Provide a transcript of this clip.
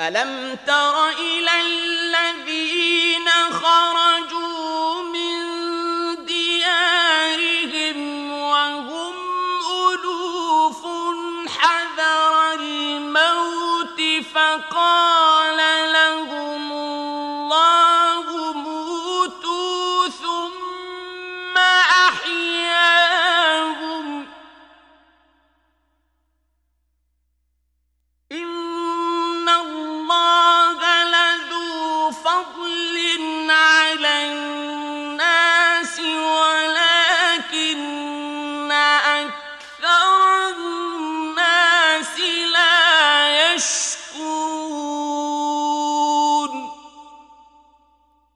ألم تر إلى الذين خرجوا من ديارهم وهم ألوف حذر الموت فقال